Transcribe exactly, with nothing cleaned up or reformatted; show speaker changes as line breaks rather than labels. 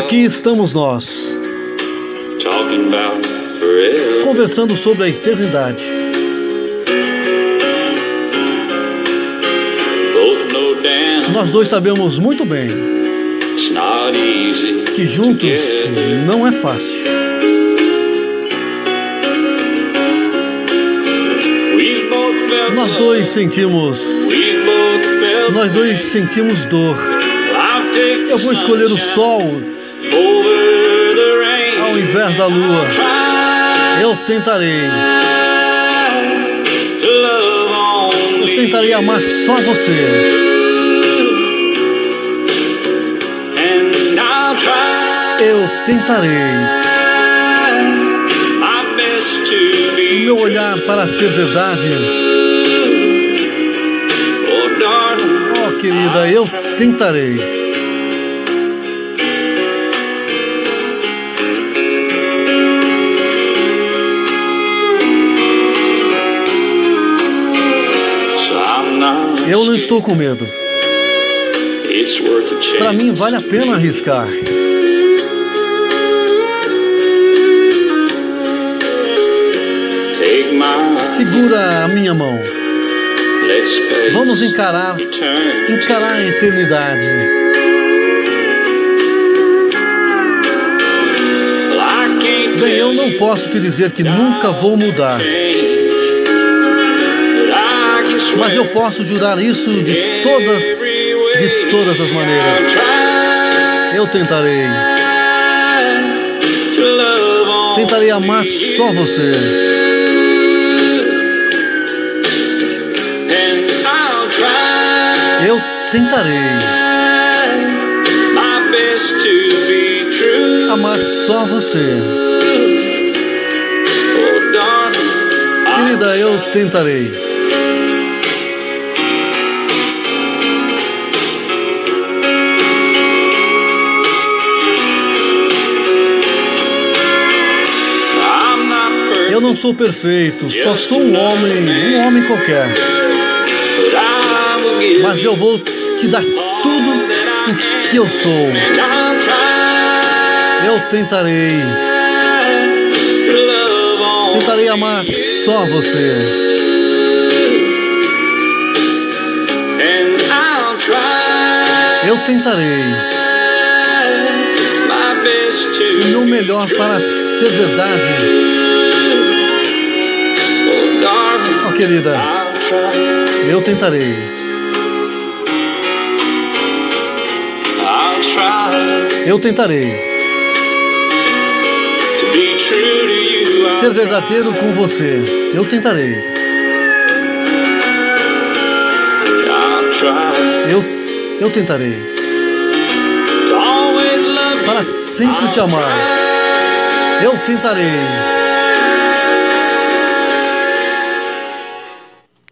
Aqui estamos nós, conversando sobre a eternidade. Nós dois sabemos muito bem que juntos não é fácil. Nós dois sentimos, nós dois sentimos dor. Eu vou escolher o sol ao invés da lua. Eu tentarei. Eu tentarei amar só você. Eu tentarei. O meu olhar para ser verdade. Oh, querida, eu tentarei. Eu não estou com medo. Para mim, vale a pena arriscar. Segura a minha mão. Vamos encarar, encarar a eternidade. Bem, eu não posso te dizer que nunca vou mudar. Mas eu posso jurar isso de todas, de todas as maneiras. Eu tentarei. Tentarei amar só você. Eu tentarei amar só você. Querida, eu tentarei. Eu não sou perfeito, só sou um homem, um homem qualquer. Mas eu vou te dar tudo o que eu sou. Eu tentarei. Tentarei amar só você. Eu tentarei. O meu melhor para ser verdade. Oh, querida, eu tentarei. Eu tentarei ser verdadeiro com você. Eu tentarei. Eu, eu tentarei. Para sempre te amar. Eu tentarei.